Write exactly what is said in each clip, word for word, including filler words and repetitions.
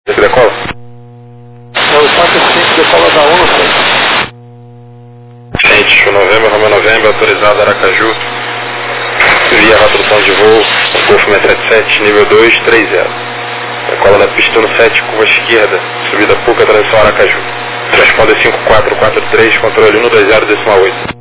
Esse decola? É o quatro cinco decola da ONU, cara. Gente, o novembro, Romeo novembro, autorizado Aracaju. Via redução de voo, Golf seis sete sete, nível dois, três zero. Decola da pista no sete, curva esquerda, subida Puca, transição Aracaju. Transponder cinco quatro quatro três, controle um dois zero, decimal oito.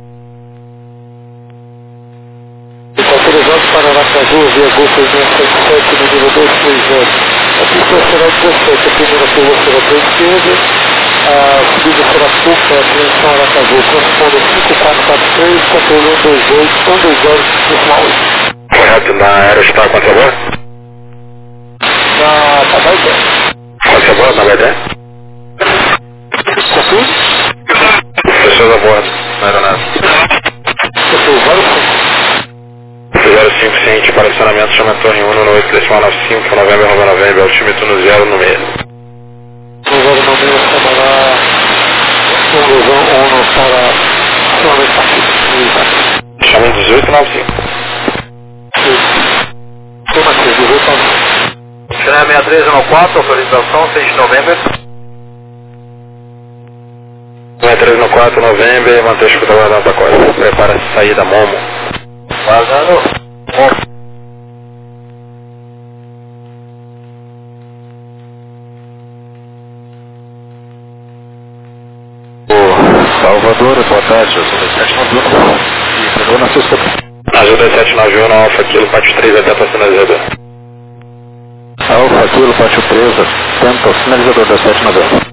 Autorizado para Aracaju, via Golf seis sete sete, no nível dois, três zero. A pista será dezessete, a primeira curva será para a esquerda. A subida será Puca, transição Aracaju, corresponde cinco quatro quatro três, controle um dois oito, um dois zero, decimal oito. Correto, na aerostar com essa voz? Na Tabaidé. Com essa voz, na Baidé? Com tudo? Pessoas a bordo, na aeronave. Pessoas, vários zero cinco, ciente para acionamento, chama torre um no oito, decimal nove cinco, novembro, Romeo novembro, altímetro no zero no meio. No zero no meio, chamará conclusão ONU para acionamento partido. Chama em dezoito nove cinco. Tem mais coisa, dezoito nove cinco. Chama seis três um quatro, autorização seis de novembro. seis três um quatro, novembro, manter a escuta guardando para costa. Prepara-se saída Momo. Vazando. Momo. Salvador, boa tarde, eu sou o sete nove um e pegou na sexta. Azul dois sete nove um, Alfa Kilo, Pátio três, atento ao sinalizador. Alfa Kilo, Pátio três, atento ao sinalizador da sete nove um.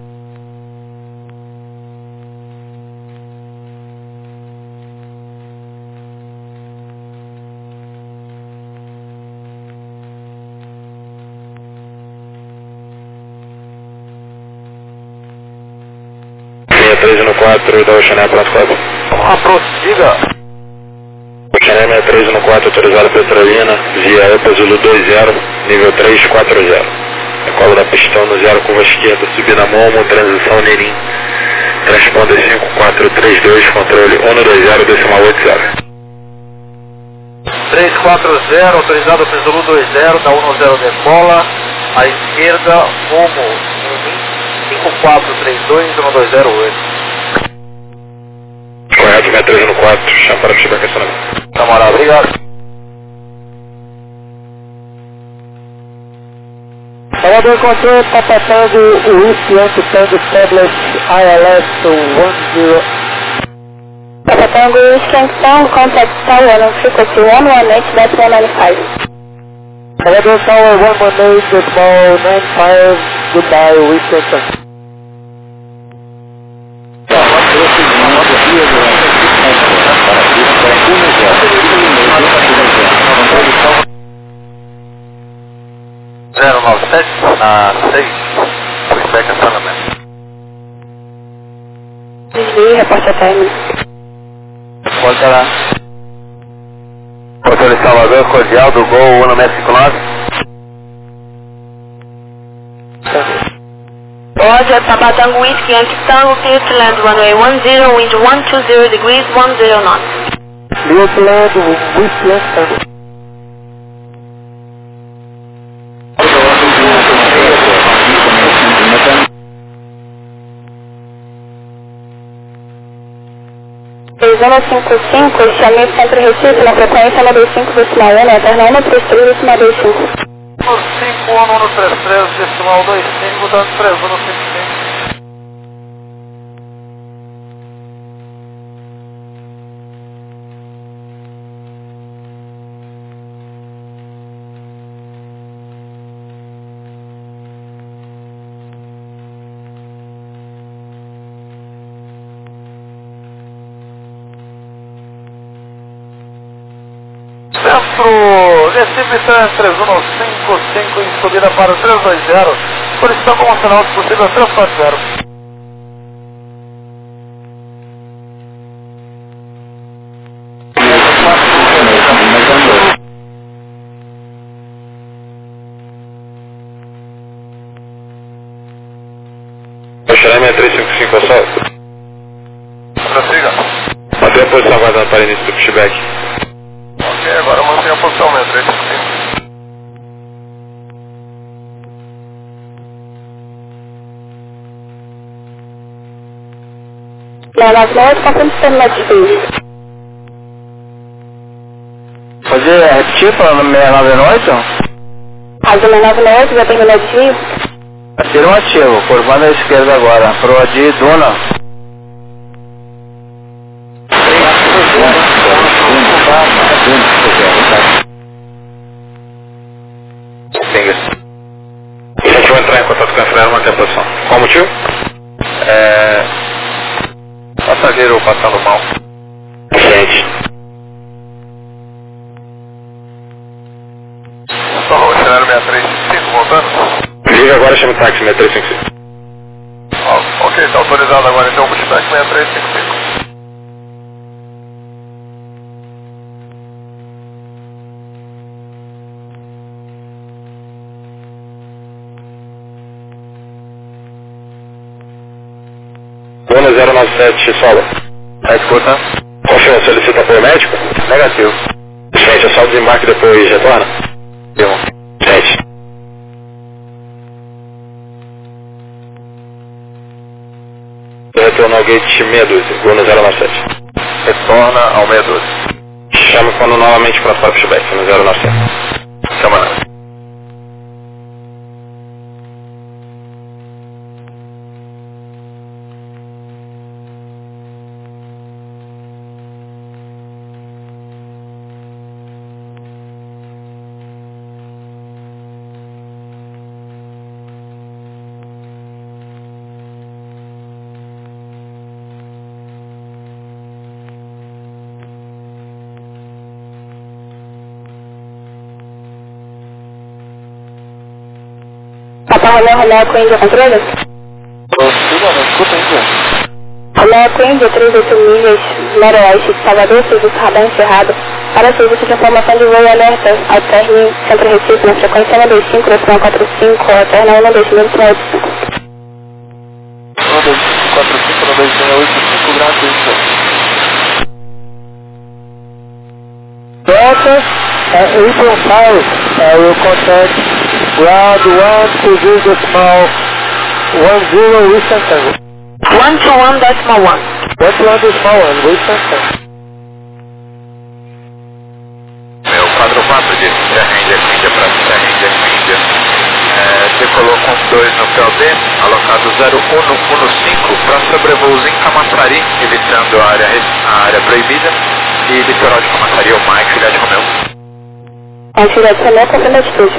seis três um quatro, da Oceané, pronto, quatro. A prossiga. Oceané seis três um quatro, autorizado Petrolina, via EPA Zulu dois zero, nível três quatro zero. Decola da pistão no zero, curva esquerda, subida Momo, transição Nerim. Transponder cinco quatro três dois, controle um dois zero, decimal oito zero. três quatro zero, autorizado Zulu dois zero, da um zero decola. À esquerda, Momo, cinco quatro três dois, um dois zero oito. Correto, seis três um quatro, chama para fechar questionamento. Camarada, obrigado. Salvador Control, Papa Tango, Whisky Yankee Tango Establish I L S one zero. Papa Tango, Whisky Yankee Tango, contact tower on frequency one one eight point one nine five. Salvador Tower one one eight point nine five, goodbye, Whisky Yankee Tango. zero nove sete, na seis, feedback acionamento. Desvio, reporte a término. Pode lá. Controle Salvador, cordial do Gol um seis cinco nove. Roger, Papa Tango, Whisky Yankee Tango, clear to land runway one zero, wind one two zero degrees, one zero knots. Clear to land, Whisky Yankee Tango. três um cinco cinco, chamei Centro Recife na frequência nove cinco decimal um, eterno um três três decimal dois cinco. cinco um um três três decimal dois cinco, dando três um cinco cinco. Centro Recife três um cinco cinco em subida para três dois zero, solicitão como sinal de possível três quatro zero. Oceané seis três cinco cinco, é só. Prossiga. Mantém a posição aguardando para início do pushback. Ok, agora mantenha a posição, seis três cinco cinco. seis nove oito, confirme o sistema de desvio. Pode repetir falando seis nove oito? Azul seis nove oito, já terminou o desvio? Afirmativo, curvando à esquerda agora, proa de Duna. A gente vai entrar em contato com a freira, manter a posição. Qual o motivo? É... Passageiro passando mal. Gente. Só o cenário seis três cinco cinco voltando? Liga agora e chama o táxi seis três cinco cinco. Oh, ok, está autorizado agora então o pushback seis três cinco cinco. Dona zero nove sete, solo. Tá escuta? Confirma, solicita apoio médico? Negativo. Gente, é só o desembarque e depois retorna? Deu. Gente. Retorno ao gate seis doze, Dona zero nove sete. Retorna ao seis doze. Chama quando novamente para o pushback, no zero nove sete. Chama não. Papa Romeo, Romeo com Índia, controle? Escuta, não escuta ainda. Romeo com Índia, trinta e oito milhas, noroeste de Salvador, serviço radar encerrado. Para serviço de informação de voo e alerta ao término Centro Recife, na frequência um dois cinco, decimal quatro cinco, ao término um dois mil, decimal oito cinco. um dois cinco quatro cinco, um dois seis oito cinco, gratuito. Delta, uh, April five, uh, will contact ground one two zero decimal one zero, Wilson Tango. one to one decimal one. one to one decimal one, Wilson Tango. Meu quatro quatro de Serra Índia com Índia para Serra Índia com Índia. É, decolou com dois no P O D, alocado zero um um cinco para sobrevooos em Camaçari, evitando a área, a área proibida, e litoral de Camaçari, o Mike, filha de Romeu. A filha de Romeu, confirma a atitude.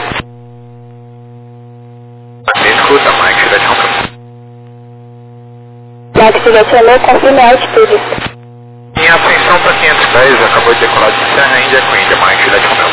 Me escuta, Mike, filha de Romeu. Mike, filha de Romeu, confirma a atitude. Em ascensão para quinhentos pés, acabou de decolar de Serra Índia com Índia, Mike, filha de Romeu.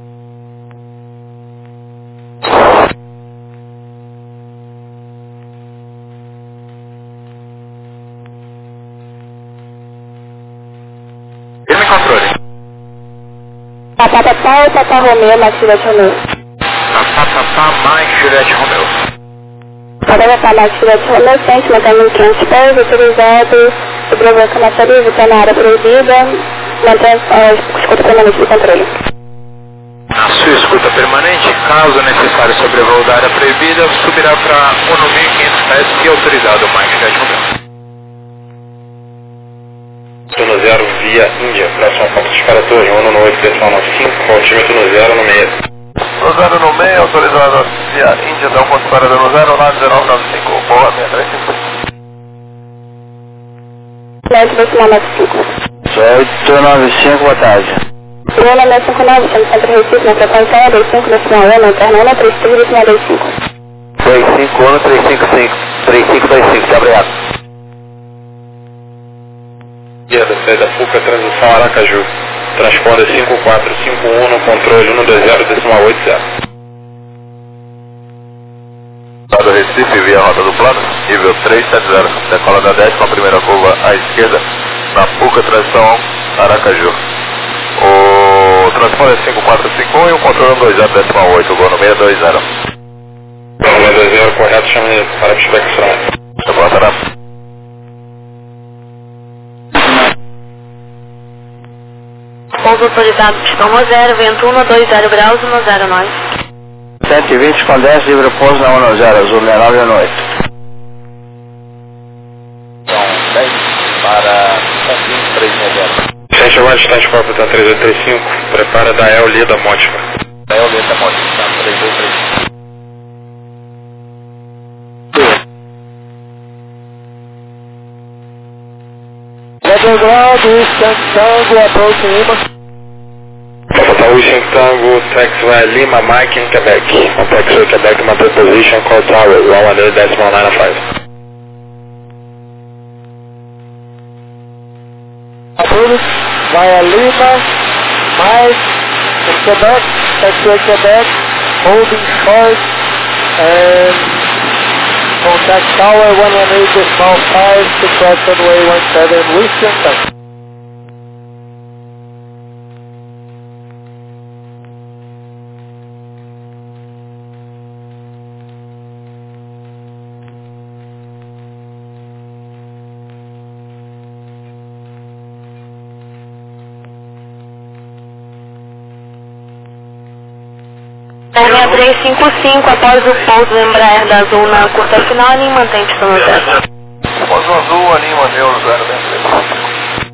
Firme controle. Papá, papá ou Papá Romeu, Mike, filha de Romeu? Papá, papá, Mike, filha de Romeu. Papá, papá, Mike, filha de Romeu, sente, mantendo em quinhentos pés, autorizado, sobrevoo Camaçari, evitando a área proibida, mantém a escuta permanente do controle. Na sua escuta permanente, caso necessário sobrevoo da área proibida, subirá para um mil e quinhentos pés e autorizado, Mike, filha de Romeu. Tuno zero via Índia, próximo ponto de para torre, um no oito, decimal nove cinco, altímetro no zero no meio. No zero no meio, autorizado via Índia, dá um ponto para no zero, lá dezenove nove cinco, boa, seis três cinco cinco. Médio decimal nove cinco. oito nove cinco, boa tarde. Bruna seis cinco nove, chama Centro Recife, na frequência um dois cinco, decimal um, na terna um três três, decimal dois cinco. três cinco um, três cinco cinco, três cinco dois cinco, tá obrigado. Esquerda, saída Fuca, transição Aracaju. Transponder cinco quatro cinco um no controle um dois zero, decimal oito zero. Estado Recife, via rota do plano, nível três sete zero. Decola da dez com a primeira curva à esquerda, na Fuca, transição Aracaju. O transponder cinco quatro cinco um e o controle um dois zero, decimal oito, voo no seis dois zero. seis dois zero, correto, chame para pushback instrumento. Tá bom, tá. Pouso autorizado, pistão no zero, vento um dois zero graus, um zero nove. cento e vinte com dez, livre pouso na um zero, azul seis nove oito. Então, dez, está de copa, tá três oito três cinco, prepara da El Leda Mótica. Da El Leda Mótica, tá três oito três cinco. Level ground, Eastern Tango, approach Lima. Papa Wishing Tango, taxiway Lima, Mike in Quebec. On taxiway Quebec, my position, call tower, one one eight decimal nine five. Approach via Lima, Mike in Quebec, taxiway Quebec, holding short, and contact tower one one eight decimal five to cross runway one seven, Eastern Tango. seis três cinco cinco, após o pouso do Embraer da Azul na curta final, e mantém pistão no zero. Após o Azul, anima Neuro zero dez três.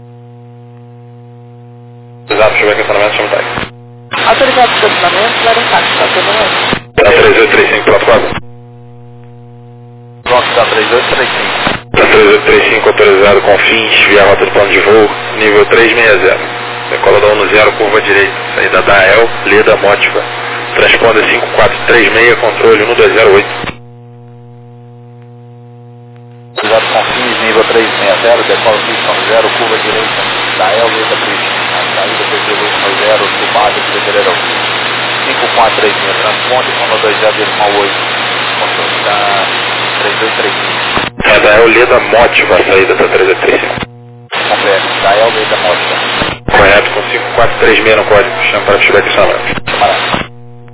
Exato, deixa eu ver aqui o estacionamento, chama o tag. Autorizado de estacionamento, zero impacto, estacionamento. Tá três oito três cinco, pronto quatro. Pronto, tá três oito três cinco. Tá três oito três cinco, autorizado com fins, via rota de plano de voo, nível três seis zero. Decola da um zero, curva direita, saída da El Leda Mótica. Transponder cinco quatro três seis, controle um dois zero oito. Autorizado com fins, nível três seis zero, decola pistão zero, curva direita, da El Leda Pristina, saída P G dois zero, subada de Pedreira cinco quatro três seis, transponder um dois zero decimal oito, controle da três oito três cinco. É da El Leda Mótica, a saída da três oito três cinco. Completo, da El Leda Mótica. Correto, com cinco quatro três seis no código, chama para chegar aqui estacionamento. Camarada.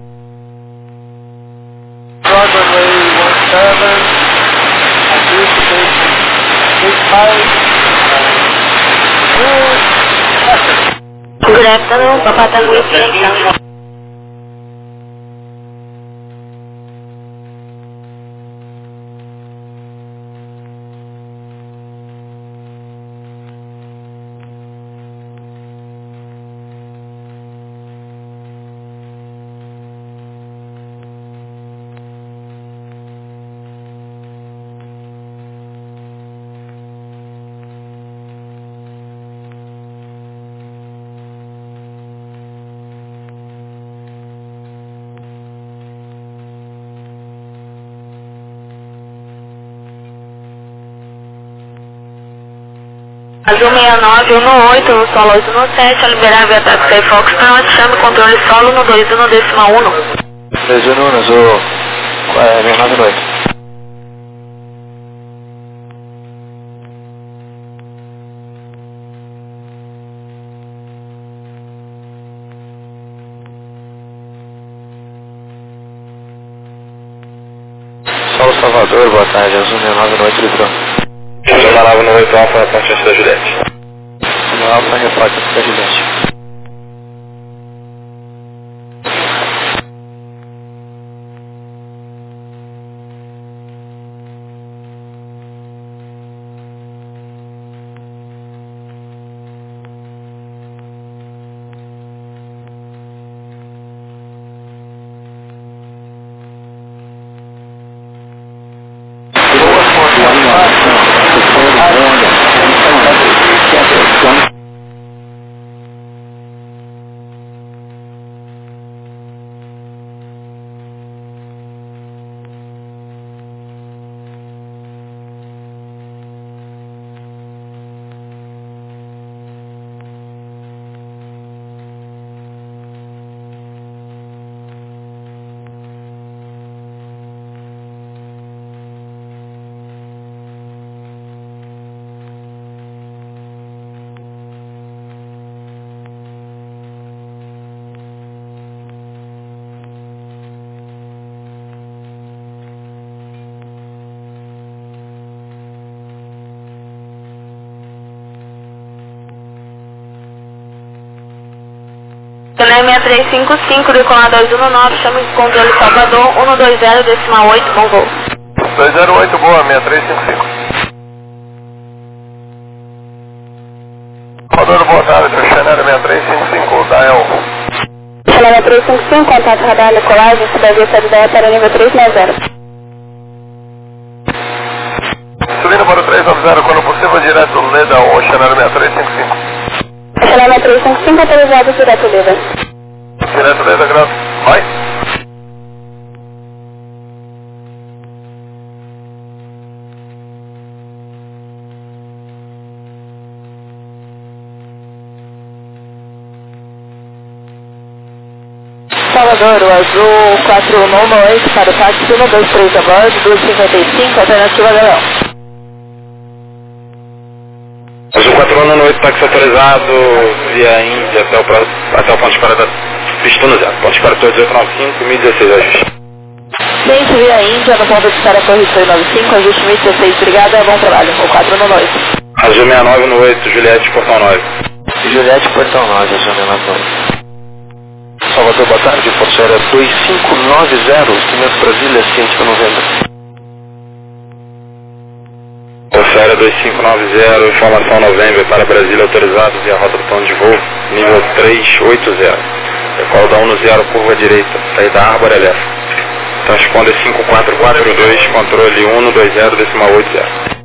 Runway one seven, anticipation six five, Good afternoon, Papa Tango Whiskey Tango. Azul seis nove, um no oito, no solo oito no sete, a liberar via táxi Foxtrot, chame controle solo no dois um no decimal um. dois um no Azul, seis nove dois. Solo Salvador, boa tarde, Azul seis nove no oito, litrão. Chama lá no oito Alfa na ponte da Juliette. No Alfa, repórter da Juliette. seis três cinco cinco, decolar dois um nove, chame controle Salvador, um dois zero, decimal oito, bom voo. dois zero oito, boa, seis três cinco cinco. Salvador, boa tarde, Xanera cinco, contato radar Nicolagem, cidade sete dez para nível três nove zero. Subindo para o três nove zero, quando possível, direto Leda, Oceanário seis três cinco cinco. Oceanário três cinco cinco, autorizado direto Leda. Direto Leda, graças. Vai. Salvador, o azul quatro nove oito para o táxi um dois três a bordo, duas cinquenta e cinco, alternativa Leão. Azul quatro nove oito, táxi autorizado via Índia até o, pro- até o ponto de parada pista no zero. Ponto de parada oito oito nove cinco, mil e dezesseis, ajuste. Gente, via Índia, no ponto de espera correção nove cinco, ajuste mil e dezesseis, obrigada, bom trabalho, o quatro nove oito. Azul sessenta e nove no oito, Juliette, Portão nove. Juliette, Portão nove, Azul sessenta e nove. Salvador, boa tarde, Força Aérea dois cinco nove zero, instrumento Brasília, ciente para novembro. Força Aérea dois cinco nove zero, informação novembro para Brasília, autorizado via rota do plano de voo, nível três oito zero. Decola da um no zero, curva direita, saída Árvore Leste. Transponder cinco quatro quatro dois, controle um dois zero, decimal oito zero.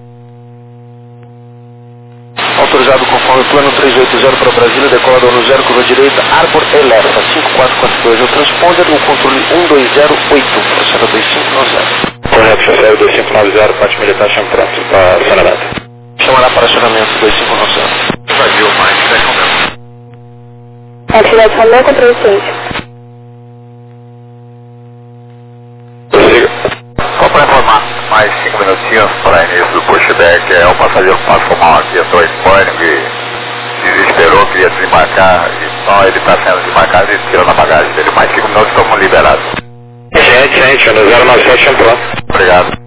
Autorizado conforme o plano três oito zero para Brasília, decola da um no zero, curva direita, Arbor Eleva, cinco quatro quatro dois. O transponder, o controle um dois zero oito, Força Aérea dois cinco nove zero. Correto, Força Aérea dois cinco nove zero, parte militar, chama pronto para acionamento. Chamará para acionamento dois cinco nove zero. Invadiu mais dez momentos. Atividade Romeu, controle ciente. Só para informar, mais cinco minutinhos para início do pushback. É um passageiro que passou mal aqui, entrou em pânico e desesperou, queria desembarcar. E só ele está sendo desembarcado e tirou na bagagem dele. Mais cinco minutos estamos liberados. Gente, gente, no zero nove sete, chama pronto. Obrigado.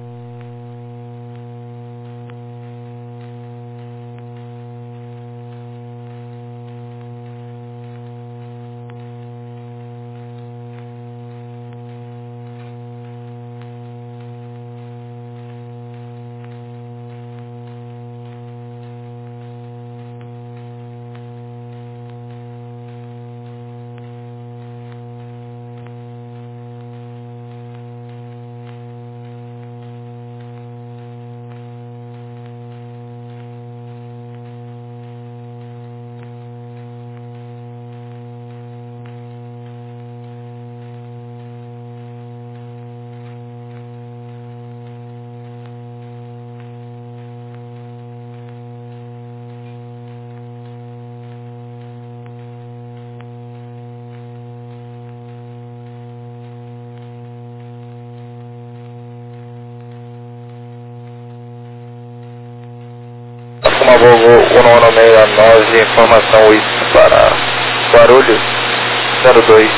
Uma Volvo um nove seis nove, informação oito para Guarulhos, zero dois.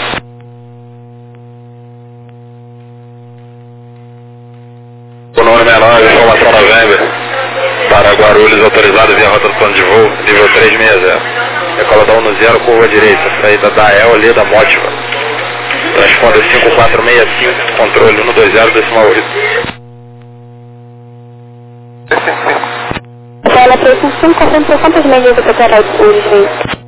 um nove seis nove, informação novembro para Guarulhos, autorizado via rota do plano de voo, nível três seis zero. Decola da um no zero, curva direita, saída da E L, ali da Mótiva. Transponder cinco quatro seis cinco, controle um dois zero, decimal oito. Ela três cinco cinco, concentra quantas milhas do Petrolão de Sul?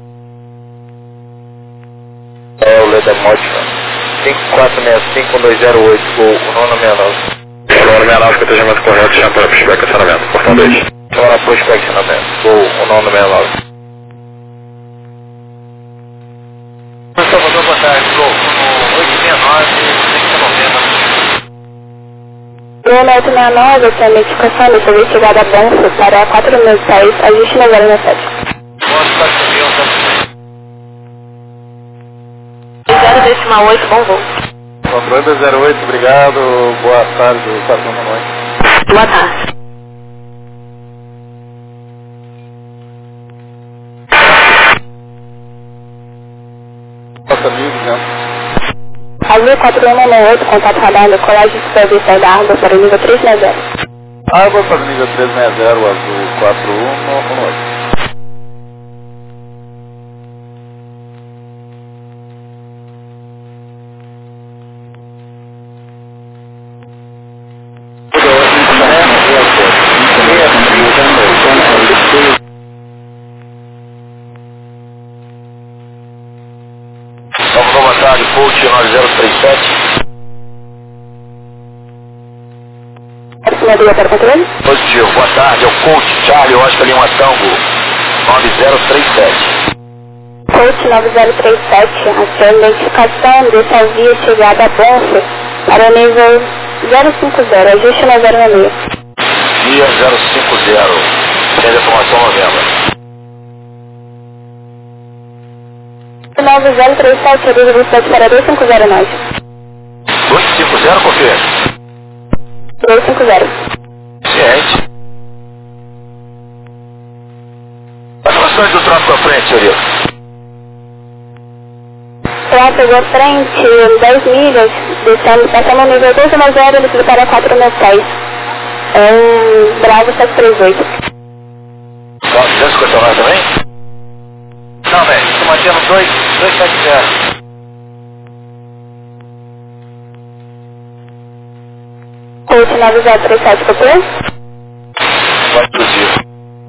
É o Leda Mótica. cinco quatro seis cinco, um dois zero oito, Gol, o nono seis nove. O nono seis nove, categoriamento correto, chama para pushback, acionamento, portão dois. Chama para pushback, acionamento, Gol, o nono seis nove. Salvador, boa tarde, Gol, oito seis nove, cinco novembro. Bruno oito seis nove, essa é a notificação da sua chegada a Banco para quatro mil e seis, ajuste na zero sete. zero decimal oito, bom voo. Controle zero oito, obrigado, boa tarde, quatro da noite. Boa tarde. Nossa amigo, né? Azul quatro um nove oito, contato radar no Colégio Superior da Árvore para o nível três seis zero. Árvore para o nível três seis zero, azul quatro um nove oito. sete. Estimaria para controle? Positivo, boa tarde, é o Coach Charlie, Oscar Lima Tango, nove zero três sete. Coach nove zero três sete, a sua identificação dessa via chegada a Bonfim para o nível zero cinco zero, ajuste na zero seis. Via zero cinco zero, sem informação novembro. nove zero três sete, a velocidade para dois cinco zero nove. dois cinco zero, confia. dois cinco zero. Ciente. As relações do tráfego à frente, senhorita. Tráfego à frente, dez milhas, descendo, passando no nível dois um zero, ele se para quatro mil pés. É um Bravo sete três oito. Tá, duzentos e cinquenta e nove também? Não, velho, estou mantendo dois sete zero. Coach nove zero três sete, copiou? Vai inclusive.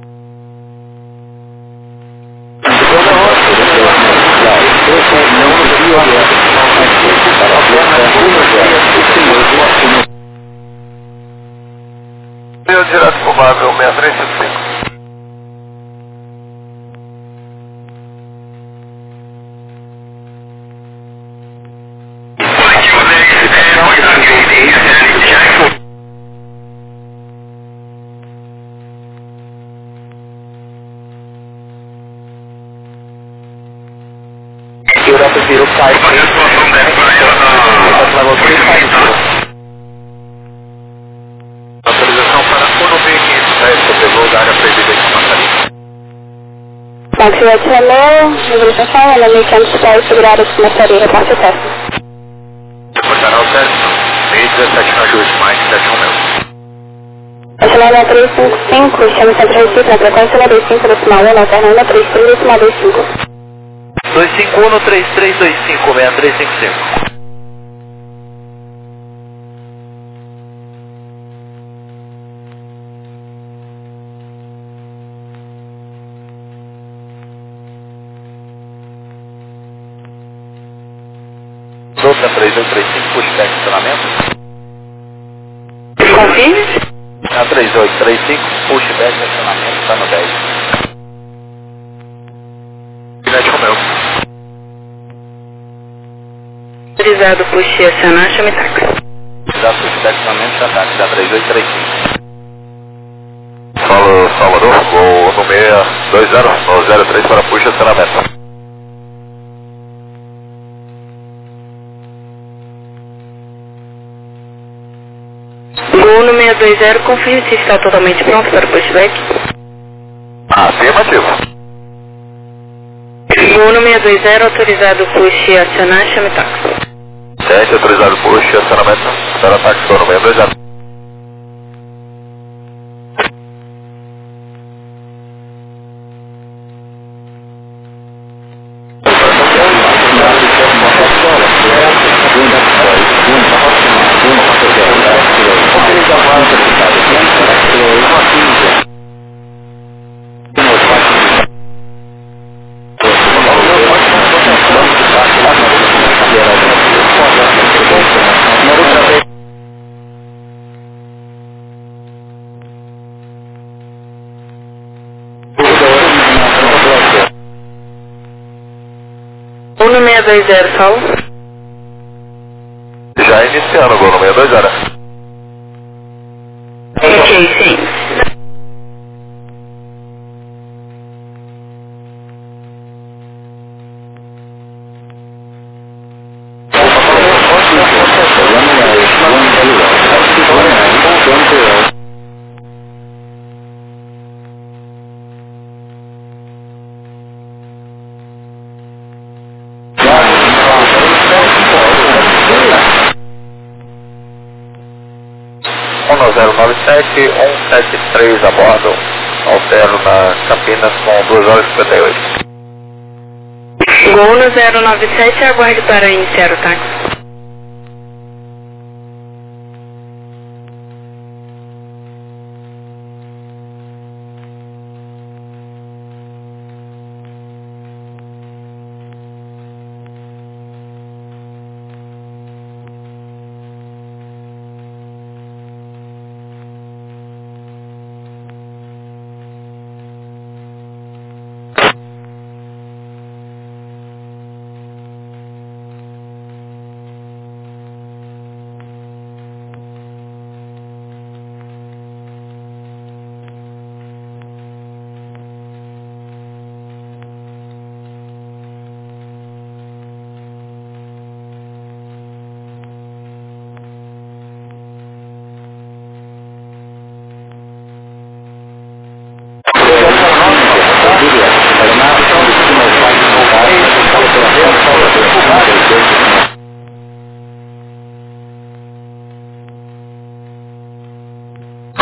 Eu direto pro Marvel seis três sete cinco. Europa virou pai. Autorização para Uno V quinhentos dez, você pegou da área proibida de Camaçari. Taxi Romeo, mobilização, ela me quer para segurar a Camaçari, reparte o teste. Portará o teste, meio dezessete na ajuste, mais sete Romeo. Nacional três cinco cinco, chama Centro Recife, na frequência dois cinco, decimal um, alternativa três três, decimal dois cinco. dois cinco um, três três dois cinco, seis três cinco cinco. Souza três dois três cinco, pushback estacionamento. Confirme? A três oito três cinco, pushback estacionamento, está no dez. sete Romeo. Autorizado por estacionar, chame táxi. Autorizado por estacionamento, já táxi, da três oito três cinco. Fala, Salvador, vou no seis dois zero, no zero três para puxa estacionamento. Gol no seis dois zero, confirme se está totalmente pronto para o pushback. Afirmativo. Gol no seis dois zero, autorizado por acionar, chame táxi. Sete, autorizado por estacionamento, para táxi, no seis dois zero. Um no seis dois zero, Sol. Já iniciando o gol no seis dois zero. Ok, sim. um zero nove sete, um sete três a bordo, altero na Campinas com duas horas e cinquenta e oito. Gol no zero nove sete, aguarde para iniciar o táxi.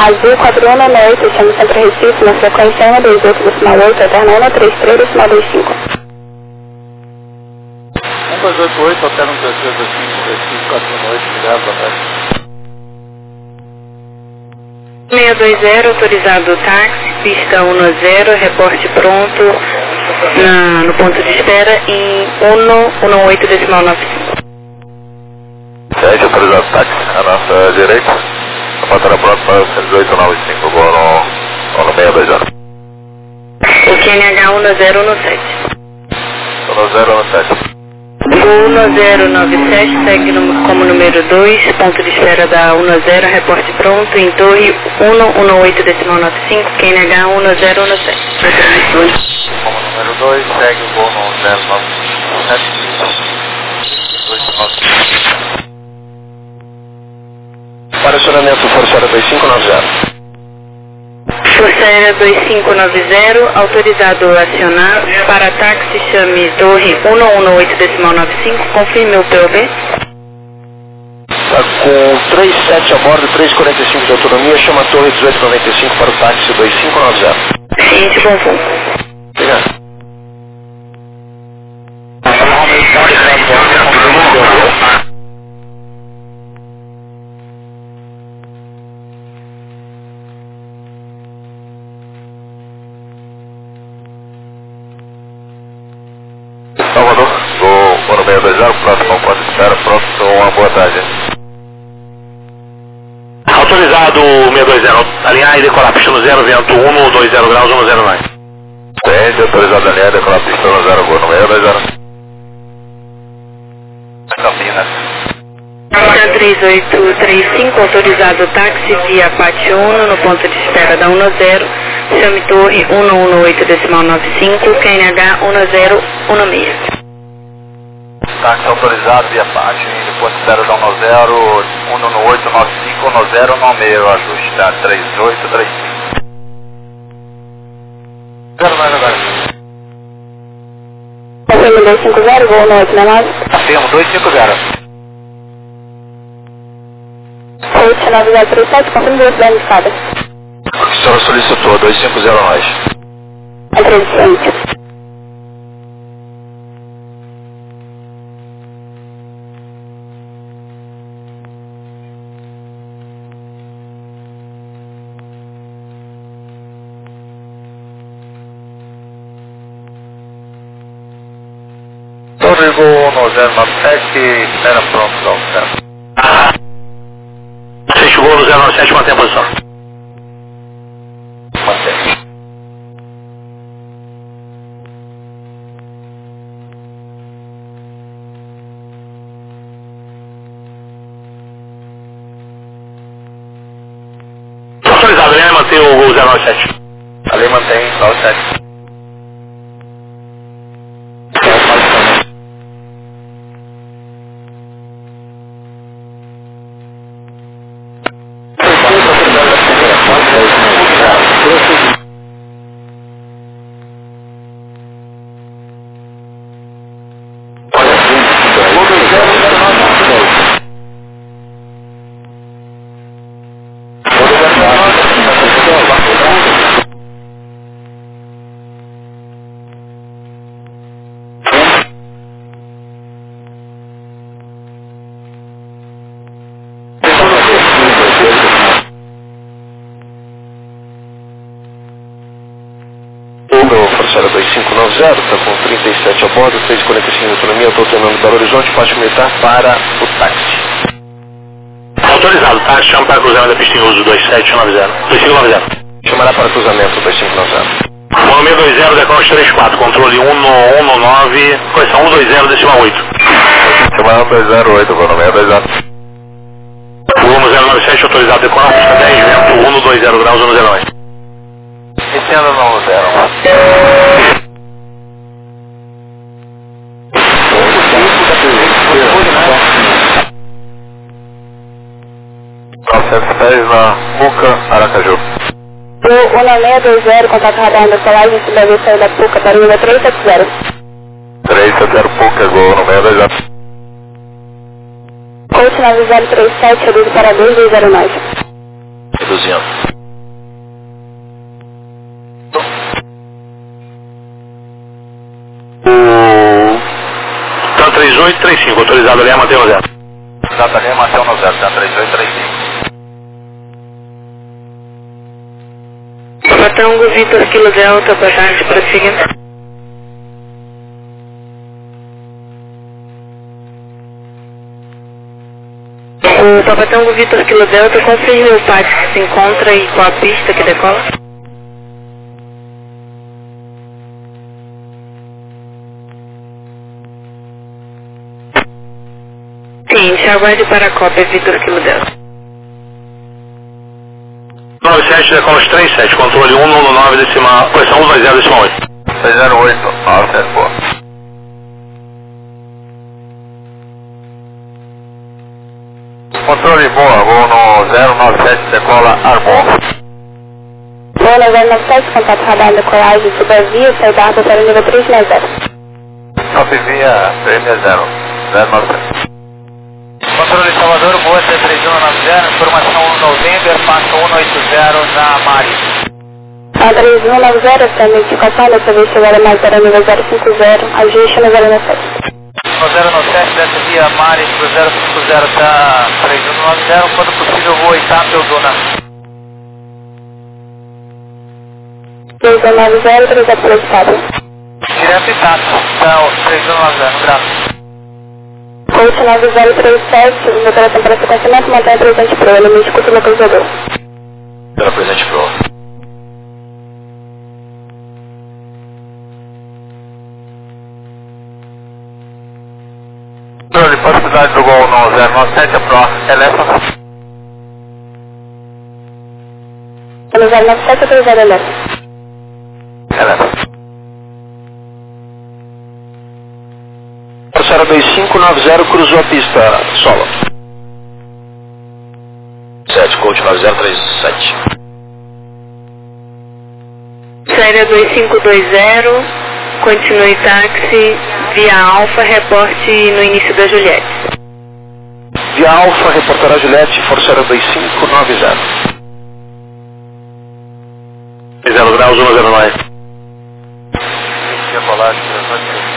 Azul quatro um nove oito, chama Centro Recife, na frequência um dois oito, decimal oito, alterna um três três, decimal dois cinco. um dois oito oito, alterna um três três, decimal Recife, quatro um nove oito, obrigado, boa tarde. seis dois zero, autorizado táxi, pista um zero, reporte pronto na, no ponto de espera em um um oito, decimal nove cinco. sete, autorizado táxi, à nossa direita. A patrulha pronta para o cento e oito nove cinco, vou no, no seis dois zero. O Q N H um zero um sete. um zero um sete. O um zero nove sete segue no, como número dois, ponto de espera da um zero, reporte pronto em torre um um oito, decimal nove cinco, Q N H um zero um sete. Como número dois, segue o voo no zero nove sete. Para acionamento, Força Aérea dois cinco nove zero. Força Aérea dois cinco nove zero, autorizado a acionar para táxi, chame torre um um oito, decimal nove cinco, confirme o P O B. Tá com três sete a bordo, três quarenta e cinco de autonomia, chama a torre dezoito noventa e cinco para o táxi dois cinco nove zero. Ciente, bom voo. Obrigado. Salvador, vou no seis dois zero, próximo ao ponto de espera, pronto, uma boa tarde. Autorizado seis dois zero, alinhar e decolar pista no zero, vento um dois zero graus, um zero nove. Entende, autorizado alinhar e decolar pista no zero, vou no seis dois zero. Campinas. três oito três cinco, autorizado táxi via Pátio um no ponto de espera da um zero, chame torre um um oito, decimal nove cinco, Q N H um zero um seis. Táxi autorizado via Pátio, indo ponto de espera da um zero, um um oito nove cinco, um zero nove seis, o ajuste, tá? três oito três cinco. zero mais agora. Confirme dois cinco zero, voo no oito nove. Confirmo, dois cinco zero. oito nove zero três sete, confirme velocidade de escada. A senhora solicitou dois cinco zero nós. Acreditante. Torre voo no zero nove sete, espera pronto, não, certo. Você chegou no zero nove sete, mantém a posição. Mantém. Autorizado, né? Manter o voo zero nove sete. Ali mantém, nove sete. Força Aérea dois cinco nove zero, está com trinta e sete a bordo, três quarenta e cinco de autonomia, estou treinando Belo Horizonte, parte militar para o táxi. Autorizado, táxi, chama para cruzamento da pista em uso dois sete nove zero, dois cinco nove zero. Chamará para cruzamento dois cinco nove zero. Volume dois zero, decola três quatro, controle um um nove, correção um dois zero, decimal oito. Chamará um dois zero oito, vou no seis dois zero. Volume zero nove sete, autorizado, decola pista dez, vento um dois zero graus, um zero nove. Iniciando no zero. novecentos e dez na Puca, Aracaju. O um seis dois zero, contato radar da colagem, se deve sair da Puca para o número três sete zero. três sete zero Puca, gol no seis dois zero. Coach nove zero três sete, reduzo para dois dois zero nove. Reduzindo. oito três cinco, autorizado a linha, mantém no zero. Autorizado a linha, mantém no zero, tá três oito três cinco. Papa Tango, Vitor Kilo Delta, boa tarde, prossiga. O Papa Tango, Vitor Kilo Delta, confirme o pátio que se encontra e qual a pista que decola? Sim, aguarde para a cópia, Vitor Kilo Delta. nove sete, decola três sete, controle um um nove, decimal, posição um dois zero, decimal oito. seis zero oito, nove sete, boa. Controle boa, vou no zero nove sete, decola Arbor. Voo no zero nove sete, contato radar decolagem, subavia, saída da água para o nível três seis zero. Top via três seis zero, zero nove sete. Controle Salvador, boa, T três um nove zero, informação um November, passa um oito zero na Mari. A três um nove zero, essa é a identificação, dessa vez chegada mais para o nível zero cinco zero, ajuste no zero nove sete. No zero nove sete, dessa via Mari, pro zero cinco zero da três um nove zero, quando possível vou Itá, Teodona. três um nove zero, três zero pelo estado. Direto Itá, então três um nove zero, graças. Coach nove zero três sete, o motor para sequenciamento, mantém presente pro, limite curto localizador. Pela presente pro. Controle, possibilidade do gol no zero nove sete, é pro, Elefa. No zero nove sete, autorizado a Elefa. Elefa. zero dois cinco nove zero, cruzou a pista, solo. sete, coach nove zero três sete. Série dois cinco dois zero, continue táxi, via Alfa, reporte no início da Juliette. Via Alfa, reportará Juliette, Força dois cinco nove zero. zero graus, um zero nove. Via Colagem, zero nove sete.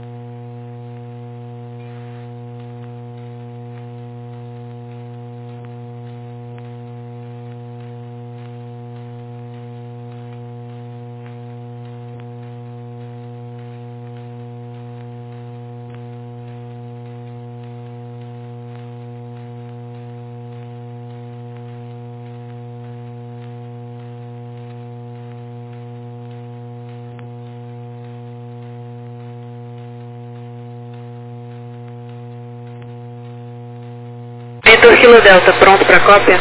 Vitor Kilo Delta, pronto para cópia?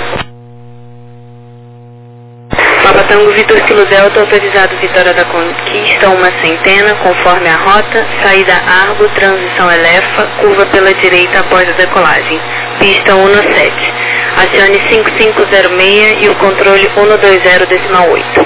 Papa Tango, Vitor Kilo Delta, autorizado Vitória da Conquista, uma centena, conforme a rota, saída Argo, transição Elefa, curva pela direita após a decolagem, pista um sete. Acione cinco cinco zero seis e o controle um dois zero decimal oito.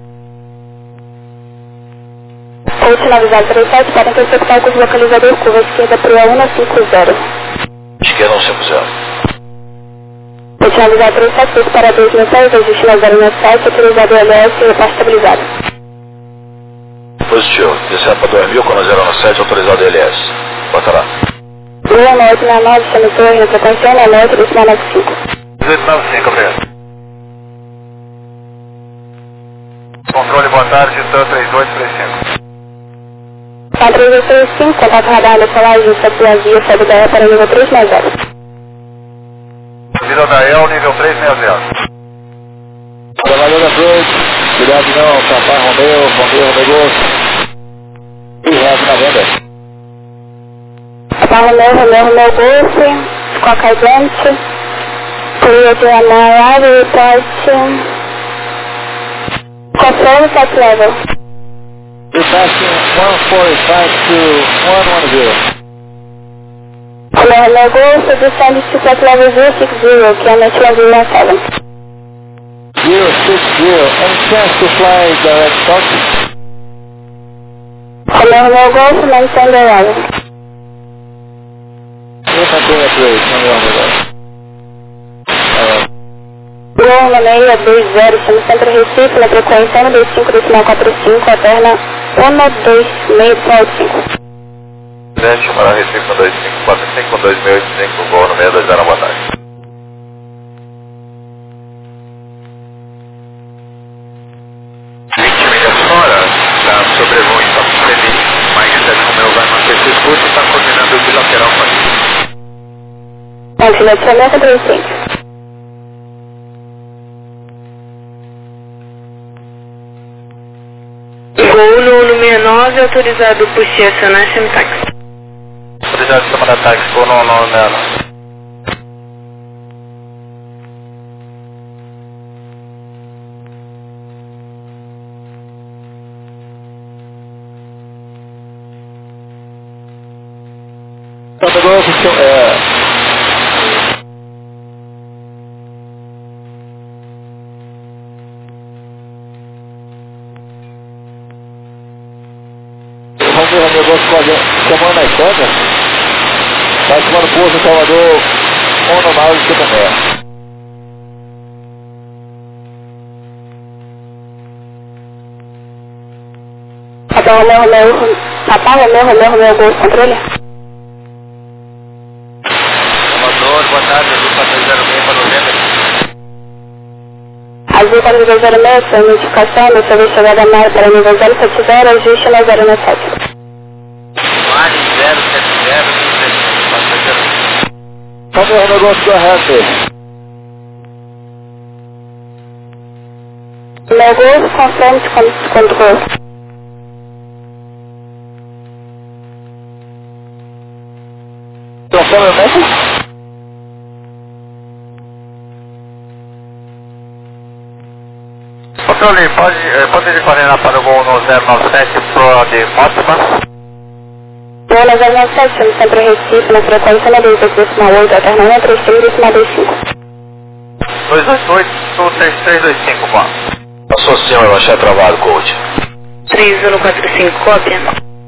Coach nove zero três sete, para interceptar com o localizador curva esquerda para o um cinco zero. Esquerda um cinco zero. Coach nove zero três sete, dois para dois mil seis, ajuste no zero nove sete, autorizado o L S e reparte estabilizado. Positivo, descendo para dois mil com a zero nove sete, autorizado L S. Bota lá. um oito nove nove, chama torre, retrocondição, nove oito, decimal nove cinco. dezoito nove cinco, obrigado. Controle, boa tarde, Tan três oito três cinco. Tá três oito três cinco, contato radar, decolagem, sete via, sobe da E para o nível três seis zero. Vida da E L, nível três seis zero. Trabalhando a frente, cuidado não, Papai Romeu, Romeu, Romeu, e reto na venda. Papai Romeu, Romeu, Romeu, Golfe, Coca Gente, Toyota Amarelo, Porsche, controle sete level. You're passing one forty-five to one one zero. Romeu, Romeu, Golfe, descende to sete level zero six zero, que é a net level zero seven. zero six zero, any chance to fly direct south? Romeu, Romeu, Golfe, maintain the level. If I bring up rate, no wrong with that. Gol na meia dois zero, estamos centro Recife, na frequência um dois cinco decimal quatro cinco, alterna um dois seis decimal cinco. Sete, para Recife dois cinco quatro cinco, dois mil e oitenta e cinco, voo no seis dois zero, boa tarde. vinte milhas fora, da sobrevoo em Papo Feliz, Mike sete Romeu vai manter esse escudo e está coordenando o bilateral com a gente. Continuação trinta e cinco. Gol no uno sessenta e nove, autorizado por ti acionar chame táxi. Autorizado de chamada táxi, voo no uno sessenta e nove. Tá, agora você, é... Vamos ver o negócio quase chamando as câmeras. Vai chamando Pouso Salvador, Monomal e Secundário. Papa Romeu, Romeu, Papa Romeu, Romeu, Romeu, Gol, controle. Salvador, boa tarde, Azul quatro zero seis para novembro. Azul quatro zero zero seis, sua notificação do serviço chegada mar para nível zero sete zero, ajuste na zero nove sete. Mari zero sete zero, quatro zero. Vamos ver o negócio correto. Meu Gol, conforme de controle. Ação é mesmo? Controle, pode, eh, pode ir coordenar para o voo no zero nove sete Pro de Mótima? Voo na zero nove sete, chamo sempre Recife, na frequência na dois oito oito, alternando três três dois cinco. dois oito oito, três três dois cinco, bom. Associação, eu achei travado, coach. três um quatro cinco, cópia.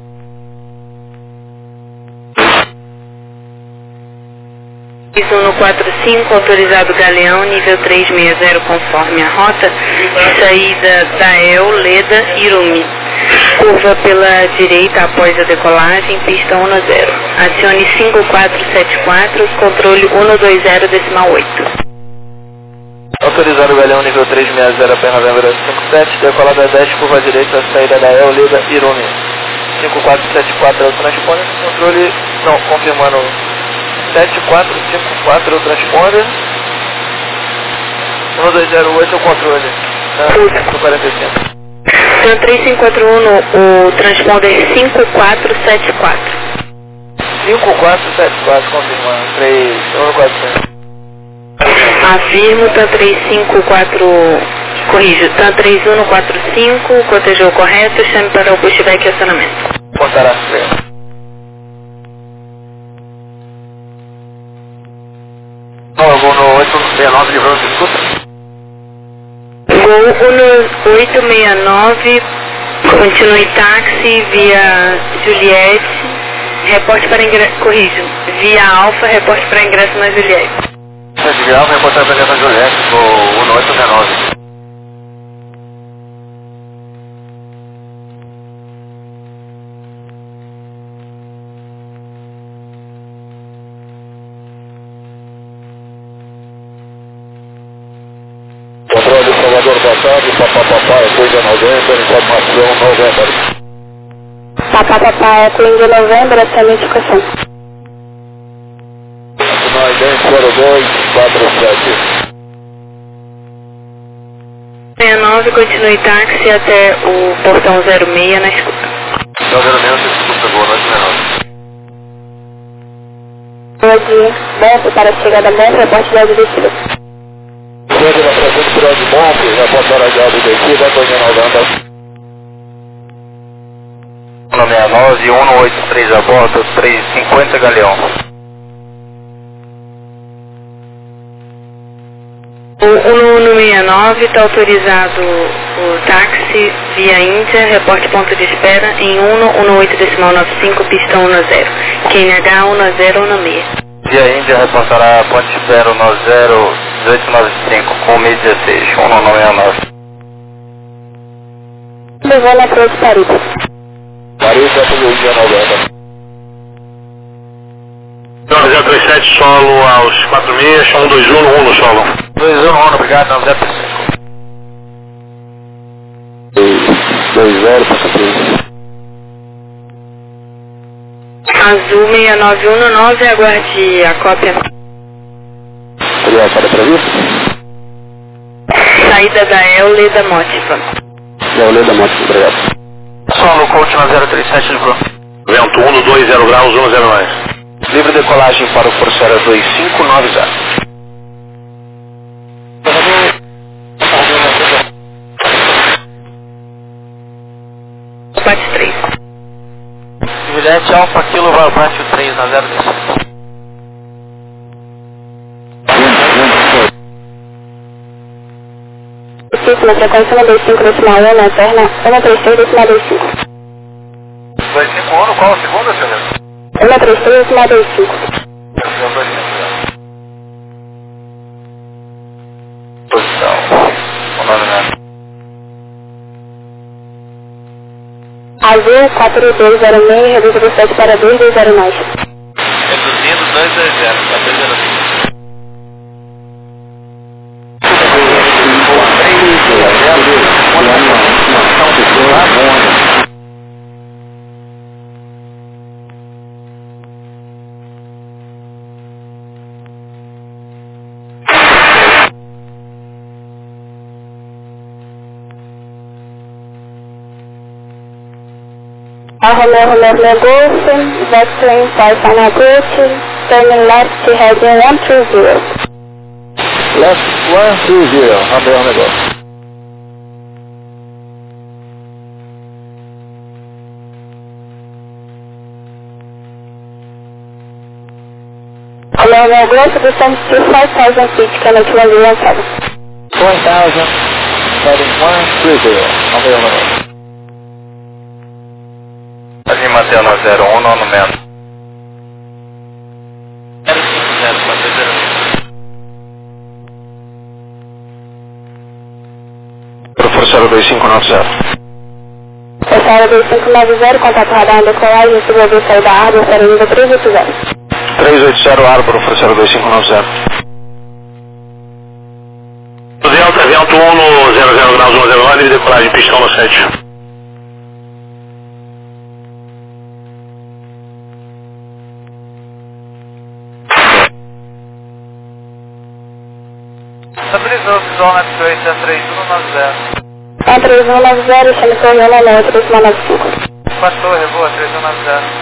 três um quatro cinco, autorizado Galeão, nível trezentos e sessenta, conforme a rota, saída da El, Leda, Irumi. Curva pela direita após a decolagem, pista um zero. Acione cinco quatro sete quatro, controle um dois zero decimal oito. Autorizado Galeão, nível trezentos e sessenta, P Novembro cinco sete, decolada dez, curva direita, saída da El, Leda, Irumi. cinco quatro sete quatro é o transponder, controle, não, confirmando, sete quatro cinco quatro é o transponder, um dois zero oito é o controle, tá? quarenta e cinco. Então três cinco quatro um, o transponder cinco quatro sete quatro. cinco quatro sete quatro, confirmando, três um quatro cinco. Afirmo, TAM três cinco quatro, corrijo, TAM três um quatro cinco, cotejou o correto, chame para o pushback e acionamento. Contará frente. Não, eu vou no oito seis nove, livrando de escuta. Gol um oito seis nove, continue táxi via Juliette, reporte para ingresso, corrijo, via Alfa, reporte para ingresso na Juliette. De grau, vou reportar para a Juliette, vou no oito seis nove. Controle Salvador, boa tarde, papapá, é coisa novembro, informação novembro. Papapá, é coisa novembro, essa é a notificação. Nós zero dois quatro sete. sessenta e nove, continue táxi até o portão zero seis na escuta. Então, zero seis, você escuta, boa noite, menor. Bom dia, bom, para a chegada bom, reporte de áudio descido. Chega na prefeitura de Monte, reporte hora de áudio descido, é coisa novembro. um sessenta e nove, um oito três a bordo, três cinquenta Galeão. O um seis nove está autorizado o táxi via Índia, reporte ponto de espera em um um oito decimal nove cinco, pista um zero. Q N H um zero um seis. Via Índia, reportará ponte de espera no zero oito nove cinco, com um dezesseis, um não seis nove. Levou na Cruz de Paris. Paris, é tudo dia novembro. sete, solo aos quatro milhas, um dois um no um no solo. dois um no um, obrigado, nove zero cinco. dois zero para Campinas. Azul seis nove um nove, aguarde a cópia. Seria a para previsto? Saída da Eule da Motiva. Da Eule da Motiva, obrigado. Solo, coach na zero três sete, livrou. Vento um no dois zero graus, um zero mais. Livre decolagem para o Forçara dois cinco nove zero. Bate três. Juliette Alfa Kilo vai abaixo três na zero três. Na frequência um dois cinco decimal um, na perna um três três decimal dois cinco. dois cinco um, qual a segunda, senhor? um três três decimal dois cinco. Posição. O nome, né? Azul quatro dois zero seis, reduz o sete para dois dois zero mais. Reduzindo dois dois zero, para dois zero cinco. Romeo Romeo Romeo Golf, vectoring five final approach, turning left to heading one three zero. Left one three zero, Romeo Romeo Golf. Romeo Romeo Golf, descends to five thousand feet, connect one zero seven. four thousand, heading one three zero, Romeo Romeo. Ali mantendo a zero um, no menos. zero cinco zero, para dois zero cinco. Para o Forçara dois cinco nove zero. Forçara dois cinco nove zero, contato radar decolagem, seguro sair da área, saindo três oito zero. três oito zero, Árbor, Forçara dois cinco nove zero. Delta, vento um no zero zero graus, um zero nove, decolagem, pistão no sete. Estabilizou, visual net dois, três um nove zero. um três um nove zero, chame torre um nove decimal nove cinco. Com a torre, boa, três um nove zero.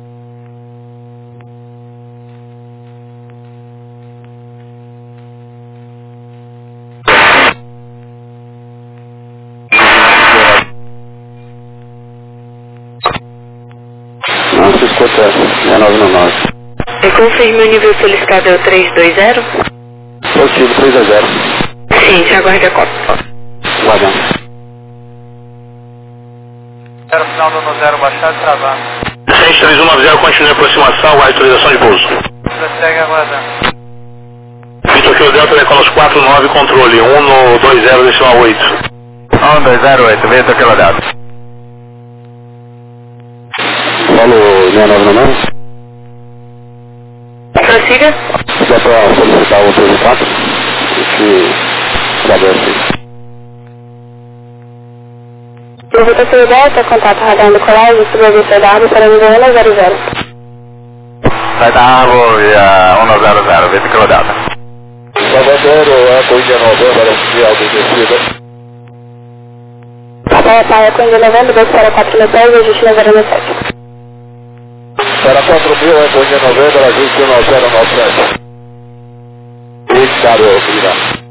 Não se escuta, seis nove nove. E confirme o nível solicitado é o três dois zero? Positivo, três a zero. Sim, já aguarde a cópia. Guardando. Zero final do no zero, baixado e travado. seis três um nove zero, continue a aproximação, aguarde autorização de pouso. Segue aguardando. Vitor Kilo Delta, decola os quatro nove, controle, um no dois zero decimal oito. um dois zero oito, Vitor Kilo Delta. Falo seis nove nove. Prossiga. Dá para solicitar o três quatro? Se saber assim. No Vitor Kilo Delta, contato radar decolagem, seguro sair da área, saindo um zero zero. Sai da árvore a um zero zero, Vitor Kilo Delta. Salvador, Eco Índia Novembro, oficial do descida. Papai, Papai, Eco Índia Novembro, dois para quatro mil dez, ajuste na zero sete. Para quatro mil, Eco Índia Novembro, ajuste no zero nove sete. Obrigado, obrigado.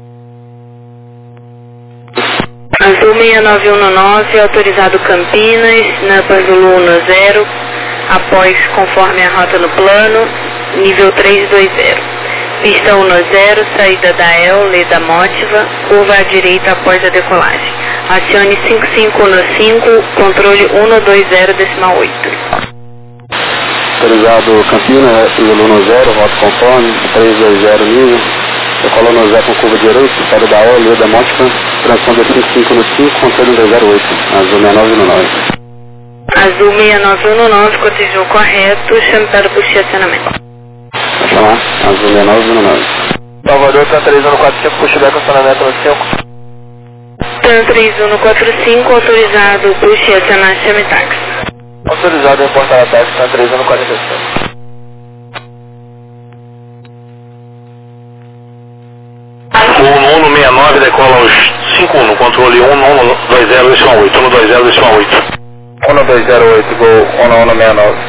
Azul seis nove um nove, autorizado Campinas, Nampa Zulu um zero, após conforme a rota no plano, nível três dois zero. Pista um zero, saída da Eule da Motiva, curva à direita após a decolagem. Acione cinco cinco um cinco, controle um dois zero decimal oito. Autorizado Campinas, Zulu um zero, rota conforme, três dois zero nível. Decolou no zero com curva direita, saída da Eule da Motiva, transição de cinco cinco um cinco, controle um dois zero oito, Azul seis nove um nove. Azul seis nove um nove, cotejou correto, chame para o estacionamento. lá, azul sessenta e nove zero nove. Salvador, TAM três um quatro cinco, pushback com estacionamento no cinco. TAM três um quatro cinco, autorizado, puxe adicionar chame táxi. Autorizado a importar a táxi, TAM três um quatro cinco. O um um seis nove decola aos cinco um no controle um um dois zero decimal oito, um dois zero decimal oito. um dois zero oito, gol um um seis nove.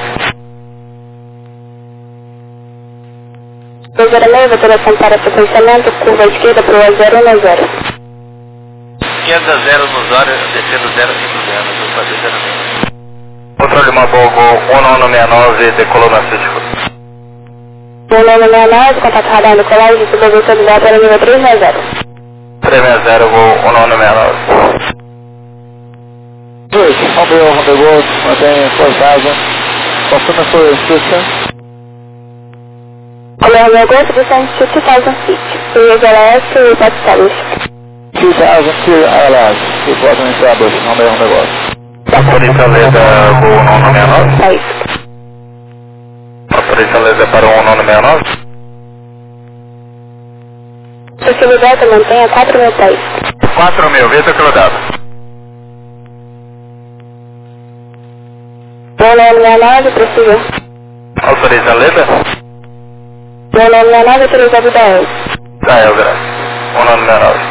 dois zero seis, veteração para sequenciamento, curva esquerda para o zero um zero. Esquerda zero no zero, descendo zero cinco zero, vou fazer zero seis. Controle Mabogo um um seis nove, decolou na Cítico. um um seis nove, contato radar no colégio, distribuição celular para nível três seis zero. três seis zero, voo um um seis nove. dois, Romeo, Romeo Gold, mantém forçada. Confirma sua inscrição. Romeo, Romeo Gold, descend to two thousand feet. Use L S to report status. two thousand to L S, report on establish, Romeo, Romeo Gold. Autoriza a leda voo um um seis nove. É isso. Autoriza a leda para o um um seis nove. Possibilidade mantenha quatro mil pés. quatro mil, vê daquilo dado. um um seis nove, preciso. Autoriza a leda? um um seis nove, autorizado da E. Da Elgra. um um seis nove.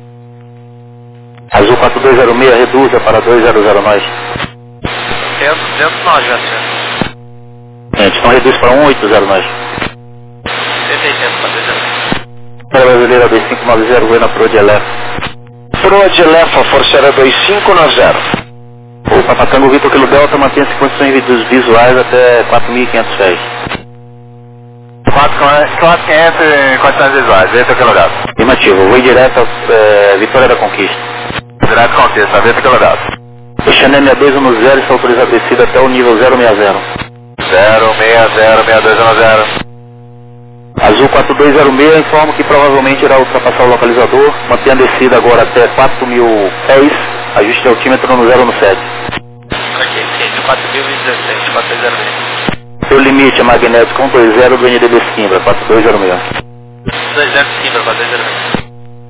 Azul quatro dois zero seis, reduza para dois zero zero nós. Dentro, dentro nós, já sendo. Gente, então reduz para um oito zero nós. cento e oitenta para dois zero seis. Para brasileira dois cinco nove zero, Goiânia Pro de Elefa. Pro de Elefa, Forceira dois cinco nove zero. O Papatango Vitor Kilo Delta mantém as condições visuais até quatro mil e quinhentos pés. quatro mil e quinhentos em condições visuais, Vitor Kilo Delta. Afirmativo, vou direto é, Vitória da Conquista. Direto Conquista, Vitor Kilo Delta. O Chanel seis dois um zero está autorizado a descida até o nível zero seis zero. zero seis zero, seis dois um zero. Azul quatro dois zero seis, informo que provavelmente irá ultrapassar o localizador, mantém a descida agora até quatro mil pés, ajuste de altímetro no zero um sete. Ok, sim, quatro mil e dezesseis, quatro dois zero seis. Seu limite é magnético um dois zero do N D B Skimbra, quatro dois zero seis. dois zero cinco, quatro dois zero seis.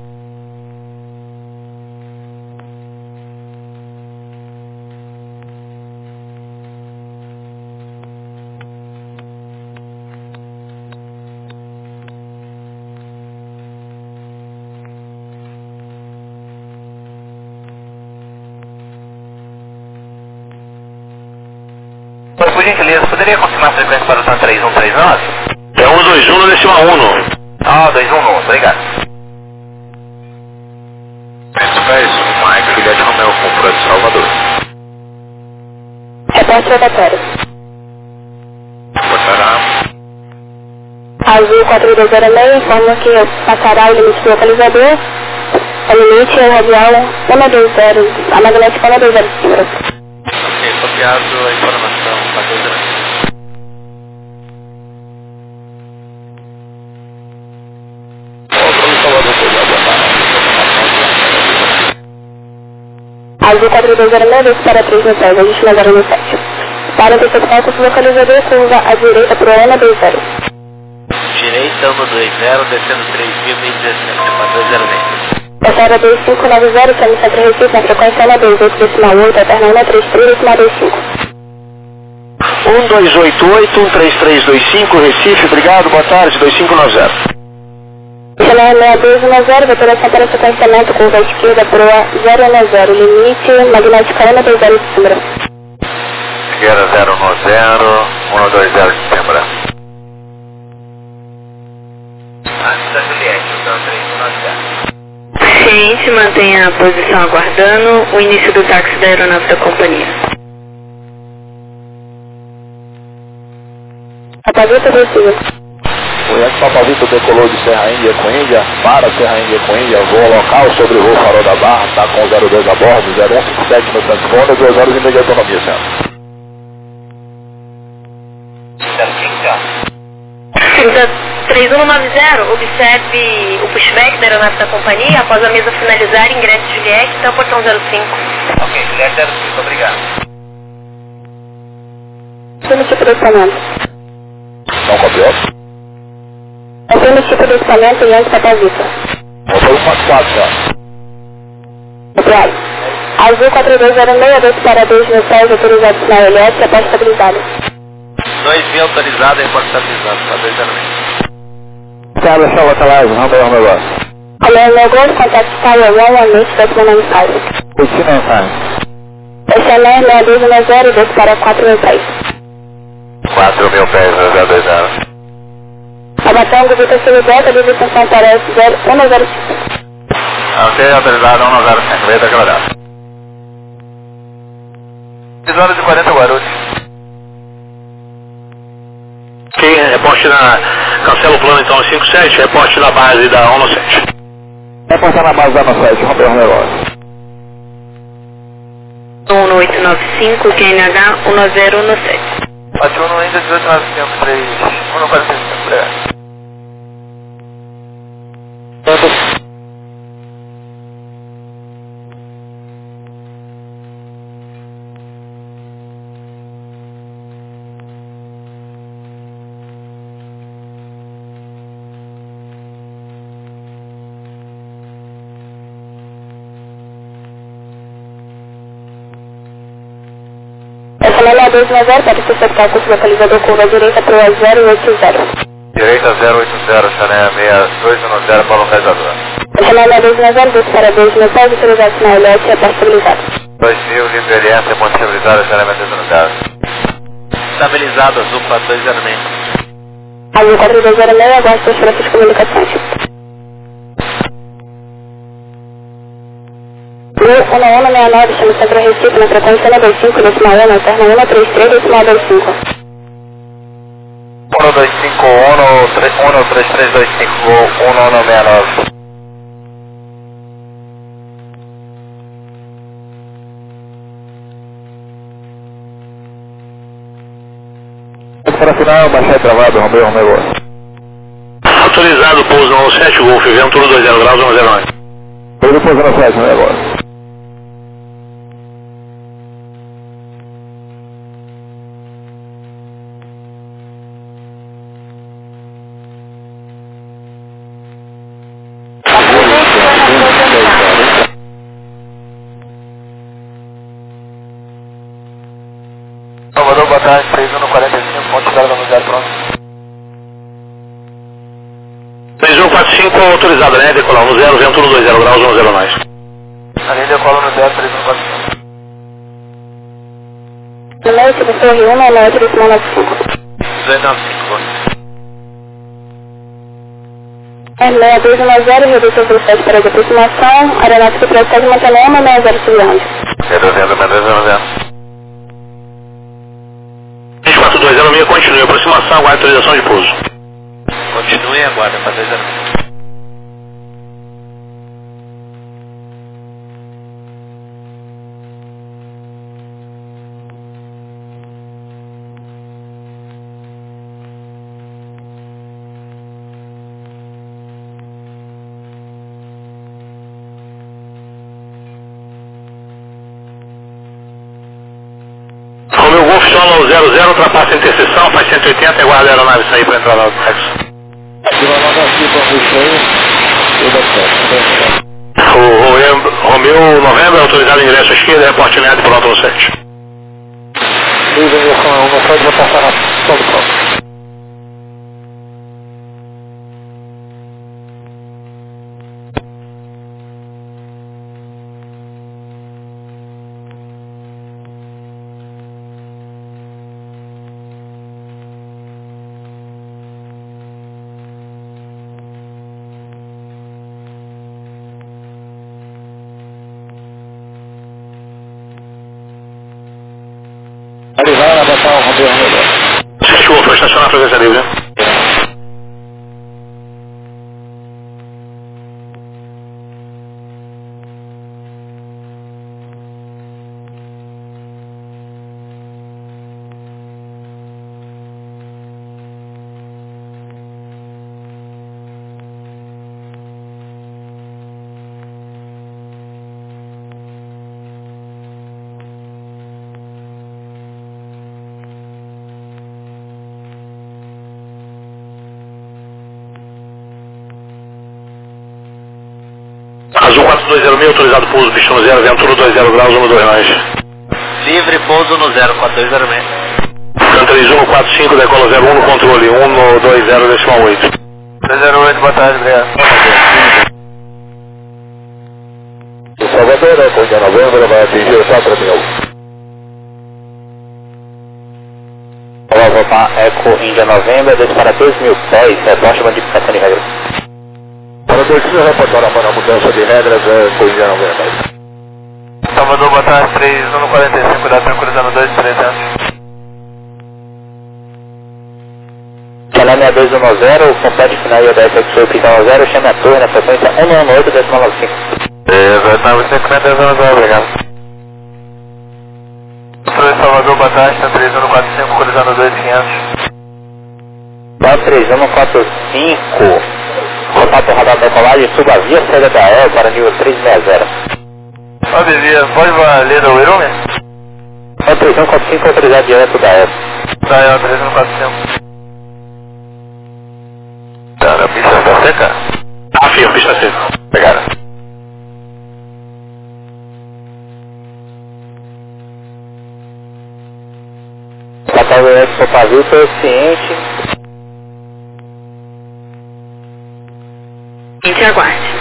Por gentileza, poderia confirmar a frequência para o TAM três um três nove? É um dois um no decimal um. Ah, dois um um, obrigado. É isso, Mike, Juliette Romeo, comprou de Salvador. Repórter rotatório. Passará. Azul quatro dois zero seis, informa que passará o limite do localizador. O limite é o radial um dois zero, a magnética um dois zero cinco. Ok, copiado a informação, quatro dois zero seis. Azul quatro dois zero seis, para três mil pés, ajuste na zero um sete. Para antecipação com o localizador, curva à direita para o um dois zero. Direita, um dois zero, descendo três mil e dezessete, quatro dois zero seis. Passada dois cinco nove zero, sendo Centro Recife, na frequência um dois oito decimal oito, alterna um três três decimal dois cinco. um dois oito oito, um três três dois cinco, Recife, obrigado, boa tarde, dois cinco nove zero. Chanel seis dois um zero, veteração para sequenciamento, curva esquerda para o zero um zero, limite magnética um dois zero Skimbra. Esquerda zero um zero, um dois zero Skimbra. Antes da Juliette, então três um nove zero. Ciente, mantenha a posição aguardando o início do táxi da aeronave da companhia. Apavita possível. O Yankee Papavito decolou de Serra Índia com Índia, para Serra Índia com Índia, voo local sobre o voo Farol da Barra, está com zero dois a bordo, zero um cinco sete no transponder, duas horas e meia de autonomia, senhor. três um nove zero, observe o pushback da aeronave da companhia após a mesa finalizar, ingresse Juliette, até o portão zero cinco. Ok, Juliette zero cinco, obrigado. Limite de pressionamento. Não copiou? Nome, tipo de equipamento e onde está a vista. Motor quatro quatro já. Obrigado. Azul quatro dois zero seis, dois para dois mil céus, autorizado sinal L S, após estabilizado. dois mil autorizado e pode estabilizado, está dois zero seis. Tabla show localizer, Romeo negócio. Hello, Lagos, contact Tower one one eight, decimal nine five. Continue time. S M R seis dois um zero, dois para quatro mil pés. quatro mil pés, zero dois zero. Abatango, Vitor Silvio Delta, livre extensão para S zero um zero cinco. Ok, autorizado um zero cinco, veio declarado. seis horas e quarenta Guarulhos. Ok, reporte na... Cancela o plano então cinco sete, reporte na base da um sete. É passar na base da nossa sete, Romeo negócio. um oito nove cinco, Q N H um zero um sete. Patrulho ainda dezoito nove cinco três, um quarenta e cinco, obrigado. S M L dois um zero, pode ser cercar o curso localizador curva direita para o zero oito zero. Direita zero oito zero, Chané seis dois um zero para o localizador. S M L dois um zero, dois para dois mil pés, autorizado sinal L S, após estabilizado. dois mil, livre L S, é ponto estabilizado, Chané dois um zero. Estabilizado, azul para dois zero seis. Azul quatro dois zero seis, aguarde transferência de comunicações. mil um um seis nove, chama Centro Recife, na frequência um dois cinco, decimal um, alterna um três três, decimal dois cinco. um dois cinco, um três três dois cinco, um nove seis nove. Para final, baixar travado, Romeo negócio. Autorizado pouso no sete, Golf, vento dois zero graus, um zero nove. Pouso pouso na sete, negócio. Salvador, boa tarde, três um quarenta e cinco, ponto de no zero, pronto. três um quatro cinco, autorizado, né? Decolar no zero, vento dois zero graus, um zero nove. A linha decola no zero, três um quatro cinco. No meio, tipo, torre um, no outro, decimal nove cinco. dois nove cinco, É seis dois um zero, redução de velocidade para de aproximação, aeronáutica para estar de Montanema, seis zero Civilândia. reduzindo, reduzindo, reduzindo. três quatro dois zero seis, continue, aproximação, aguarde autorização de pouso. Continue e aguarda para dois zero seis. Romeo Golf, solo no zero zero, ultrapassa a interseção, faz cento e oitenta e aguarda a aeronave sair para entrar lá no táxi. O, o Romeo Novembro, autorizado em ingresso à esquerda, reporte médio por alto no sete. Livre direção um, não pode passar na posição do próximo. Arrivar a botar o Romeo negócio. sete Golf, vai estacionar a frequência livre, né? Azul quatro dois zero seis, autorizado pouso, pistão zero, vento dois zero graus, um dois nós. Livre, pouso no zero quatro dois zero seis. Can três um quatro cinco, decola zero um no controle, um dois zero decimal oito. dois zero oito, boa tarde, obrigado. Salvador, com Índia Novembro, vai atingir o quatro mil. Olá, voltar Eco Índia Novembro, desce para dois mil pés, reporte modificação de regras. Para dois mil, reportar a mudança de regras com Índia Novembro. Salvador, boa tarde, três um quarenta e cinco, da tranquilizando dois trezentos. Canal seis dois um zero, complete final I O D S X oito final zero, chame a torre na frequência um um oito decimal nove cinco. Beleza, tá, você comenta zero zero, obrigado. Salvador, boa tarde, tá três um quatro cinco, cruzando dois quinhentos. quatro três um quatro cinco, contato radar decolagem, suba a via C H E para nível três seis zero. Ó, Bevia, pode valer o Irume? quatro três um quatro cinco, autorizado direto da E. Tá, é o três um quatro cinco. Tá, a pista está seca? Ah, sim, a pista seca. Pegaram. Total Expo Pavio, foi ciente. Gente, aguarde.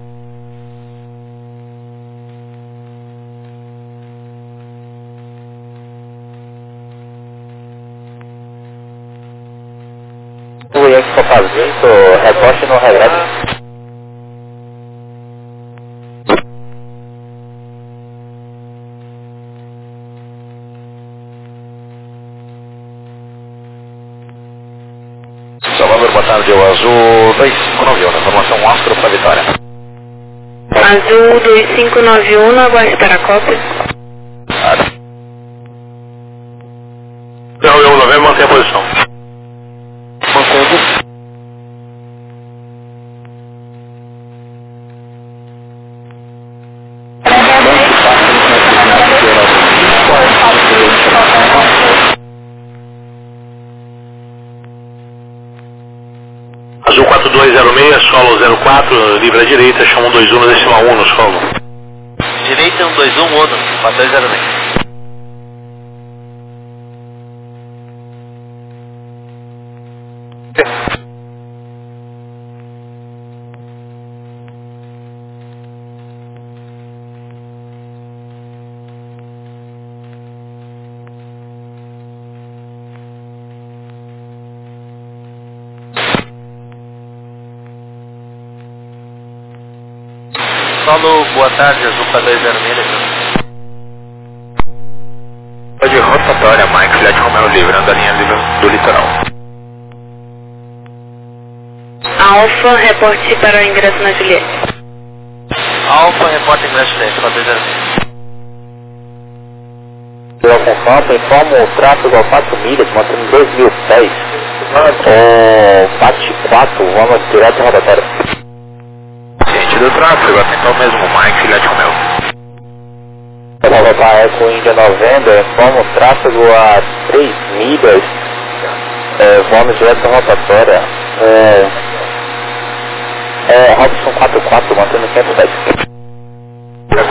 O Expo Pavio, reposte no regresso. Salvador, boa tarde, o Azul dois cinco nove um, informação Astro para Vitória. Azul dois cinco nove um, aguarde para a cópia. Não, eu Novembro, mantém a posição. Mantendo. Azul quatro dois zero seis, solo zero quatro, livre à direita, chama um dois um decimal um no solo. Direita um dois um, outro, quatro dois zero seis. Solo, boa tarde, Azul quatro dois zero seis. De rotatória, Mike, Flight Romeo livrando a linha do litoral. Alfa, reporte para o ingresso na Juliette. Alfa, repórter ingresso Juliette, quatro dois zero seis. Pela constante, informa o tráfego a quatro milhas, mantendo dois mil pés. O Pat quatro, vamos direto à rotatória. Ciente do tráfego, atenção mesmo, Mike, Flight Romeo. Para voltar Eco Índia Novembro, informa o tráfego a três milhas, é, vamos direto à rotatória. É, é, Robson quatro quatro, mantendo quinhentos pés.